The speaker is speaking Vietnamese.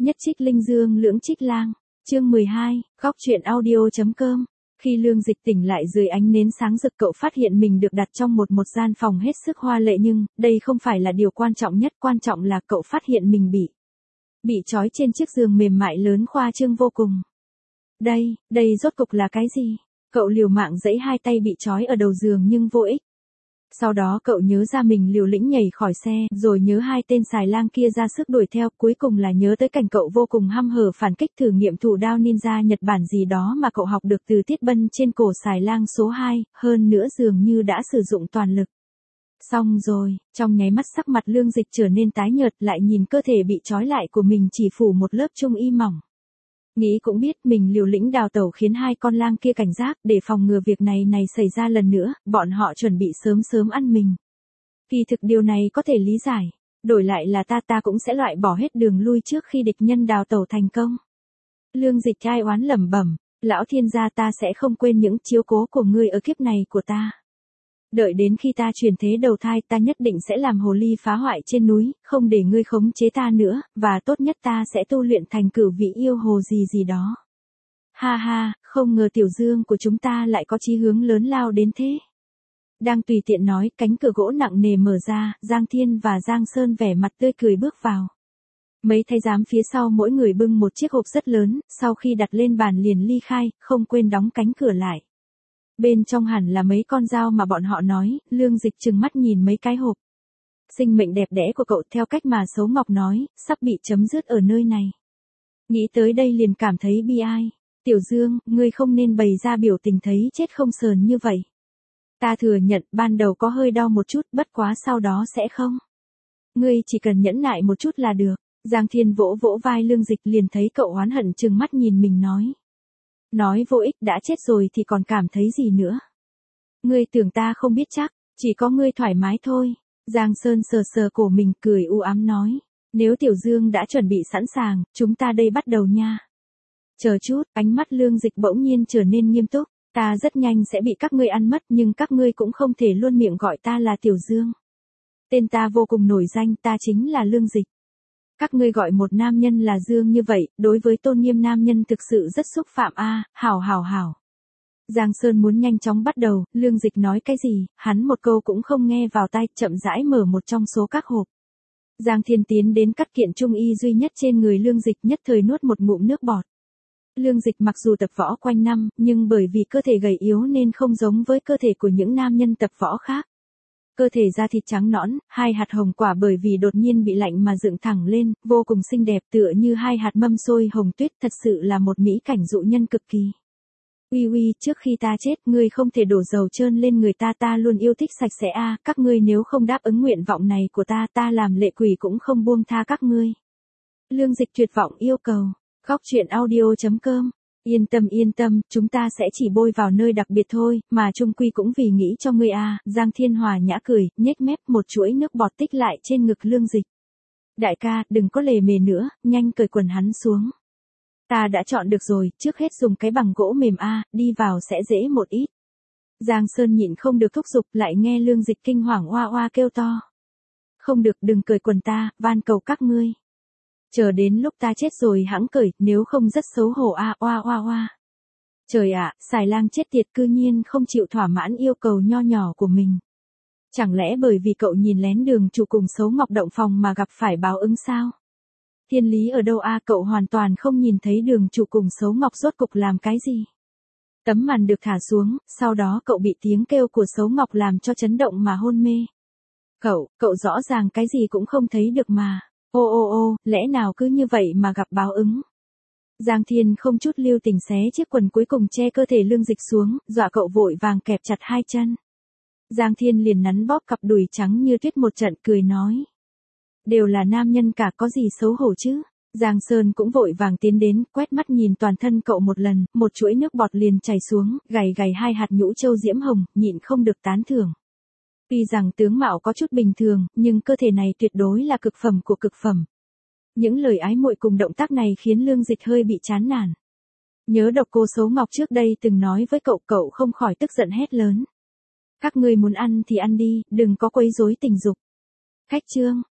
Nhất trích linh dương lưỡng trích lang. Chương 12, góc truyện audio.com. Khi Lương Dịch tỉnh lại dưới ánh nến sáng rực, cậu phát hiện mình được đặt trong một gian phòng hết sức hoa lệ, nhưng đây không phải là điều quan trọng nhất, quan trọng là cậu phát hiện mình bị trói trên chiếc giường mềm mại lớn khoa trương vô cùng. Đây rốt cục là cái gì? Cậu liều mạng giãy hai tay bị trói ở đầu giường nhưng vô ích. Sau đó cậu nhớ ra mình liều lĩnh nhảy khỏi xe, rồi nhớ hai tên xài lang kia ra sức đuổi theo, cuối cùng là nhớ tới cảnh cậu vô cùng hăm hở phản kích thử nghiệm thủ đao ninja Nhật Bản gì đó mà cậu học được từ Tiết Bân trên cổ xài lang số 2, hơn nữa dường như đã sử dụng toàn lực. Xong rồi, trong nháy mắt sắc mặt Lương Dịch trở nên tái nhợt, lại nhìn cơ thể bị trói lại của mình chỉ phủ một lớp trung y mỏng. Nghĩ cũng biết mình liều lĩnh đào tẩu khiến hai con lang kia cảnh giác, để phòng ngừa việc này xảy ra lần nữa, bọn họ chuẩn bị sớm ăn mình. Kỳ thực điều này có thể lý giải, đổi lại là ta cũng sẽ loại bỏ hết đường lui trước khi địch nhân đào tẩu thành công. Lương Dịch ai oán lẩm bẩm, lão thiên gia, ta sẽ không quên những chiếu cố của ngươi ở kiếp này của ta. Đợi đến khi ta chuyển thế đầu thai, ta nhất định sẽ làm hồ ly phá hoại trên núi, không để ngươi khống chế ta nữa, và tốt nhất ta sẽ tu luyện thành cửu vị yêu hồ gì đó. Ha ha, không ngờ Tiểu Dương của chúng ta lại có chí hướng lớn lao đến thế. Đang tùy tiện nói, cánh cửa gỗ nặng nề mở ra, Giang Thiên và Giang Sơn vẻ mặt tươi cười bước vào. Mấy thái giám phía sau mỗi người bưng một chiếc hộp rất lớn, sau khi đặt lên bàn liền ly khai, không quên đóng cánh cửa lại. Bên trong hẳn là mấy con dao mà bọn họ nói. Lương Dịch trừng mắt nhìn mấy cái hộp. Sinh mệnh đẹp đẽ của cậu, theo cách mà Sấu Ngọc nói, sắp bị chấm dứt ở nơi này. Nghĩ tới đây liền cảm thấy bi ai. Tiểu Dương, ngươi không nên bày ra biểu tình thấy chết không sờn như vậy. Ta thừa nhận ban đầu có hơi đau một chút, bất quá sau đó sẽ không. Ngươi chỉ cần nhẫn nại một chút là được. Giang Thiên vỗ vai Lương Dịch, liền thấy cậu oán hận trừng mắt nhìn mình nói. Nói vô ích, đã chết rồi thì còn cảm thấy gì nữa. Ngươi tưởng ta không biết chắc, chỉ có ngươi thoải mái thôi. Giang Sơn sờ cổ mình cười u ám nói. Nếu Tiểu Dương đã chuẩn bị sẵn sàng, chúng ta đây bắt đầu nha. Chờ chút, ánh mắt Lương Dịch bỗng nhiên trở nên nghiêm túc. Ta rất nhanh sẽ bị các ngươi ăn mất, nhưng các ngươi cũng không thể luôn miệng gọi ta là Tiểu Dương. Tên ta vô cùng nổi danh, ta chính là Lương Dịch. Các ngươi gọi một nam nhân là Dương như vậy, đối với tôn nghiêm nam nhân thực sự rất xúc phạm a. Hảo. Giang Sơn muốn nhanh chóng bắt đầu, Lương Dịch nói cái gì, hắn một câu cũng không nghe vào tai, chậm rãi mở một trong số các hộp. Giang Thiên tiến đến cắt kiện trung y duy nhất trên người Lương Dịch, nhất thời nuốt một ngụm nước bọt. Lương Dịch mặc dù tập võ quanh năm, nhưng bởi vì cơ thể gầy yếu nên không giống với cơ thể của những nam nhân tập võ khác. Cơ thể da thịt trắng nõn, hai hạt hồng quả bởi vì đột nhiên bị lạnh mà dựng thẳng lên, vô cùng xinh đẹp tựa như hai hạt mâm xôi hồng tuyết, thật sự là một mỹ cảnh dụ nhân cực kỳ. Uy, trước khi ta chết, ngươi không thể đổ dầu trơn lên người ta luôn yêu thích sạch sẽ a, các ngươi nếu không đáp ứng nguyện vọng này của ta làm lệ quỷ cũng không buông tha các ngươi. Lương Dịch tuyệt vọng yêu cầu. Góc truyện audio.com. Yên tâm, chúng ta sẽ chỉ bôi vào nơi đặc biệt thôi, mà chung quy cũng vì nghĩ cho ngươi a. Giang Thiên Hòa nhã cười, nhếch mép, một chuỗi nước bọt tích lại trên ngực Lương Dịch. Đại ca, đừng có lề mề nữa, nhanh cởi quần hắn xuống. Ta đã chọn được rồi, trước hết dùng cái bằng gỗ mềm a, đi vào sẽ dễ một ít. Giang Sơn nhịn không được thúc giục, lại nghe Lương Dịch kinh hoàng oa kêu to. Không được, đừng cởi quần ta, van cầu các ngươi. Chờ đến lúc ta chết rồi hẵng cởi, nếu không rất xấu hổ a. Oa. Trời ạ, xài lang chết tiệt cư nhiên không chịu thỏa mãn yêu cầu nho nhỏ của mình. Chẳng lẽ bởi vì cậu nhìn lén Đường Chủ cùng Sấu Ngọc động phòng mà gặp phải báo ứng sao? Thiên lý ở đâu a, cậu hoàn toàn không nhìn thấy Đường Chủ cùng Sấu Ngọc rốt cục làm cái gì. Tấm màn được thả xuống, sau đó cậu bị tiếng kêu của Sấu Ngọc làm cho chấn động mà hôn mê. Cậu rõ ràng cái gì cũng không thấy được mà. Ô, lẽ nào cứ như vậy mà gặp báo ứng. Giang Thiên không chút lưu tình xé chiếc quần cuối cùng che cơ thể Lương Dịch xuống, dọa cậu vội vàng kẹp chặt hai chân. Giang Thiên liền nắn bóp cặp đùi trắng như tuyết một trận, cười nói. Đều là nam nhân cả, có gì xấu hổ chứ. Giang Sơn cũng vội vàng tiến đến, quét mắt nhìn toàn thân cậu một lần, một chuỗi nước bọt liền chảy xuống, gầy hai hạt nhũ châu diễm hồng, nhịn không được tán thưởng. Tuy rằng tướng mạo có chút bình thường, nhưng cơ thể này tuyệt đối là cực phẩm của cực phẩm. Những lời ái muội cùng động tác này khiến Lương Dịch hơi bị chán nản. Nhớ độc cô Sấu Ngọc trước đây từng nói với cậu không khỏi tức giận hét lớn. Các ngươi muốn ăn thì ăn đi, đừng có quấy rối tình dục. Khách trương,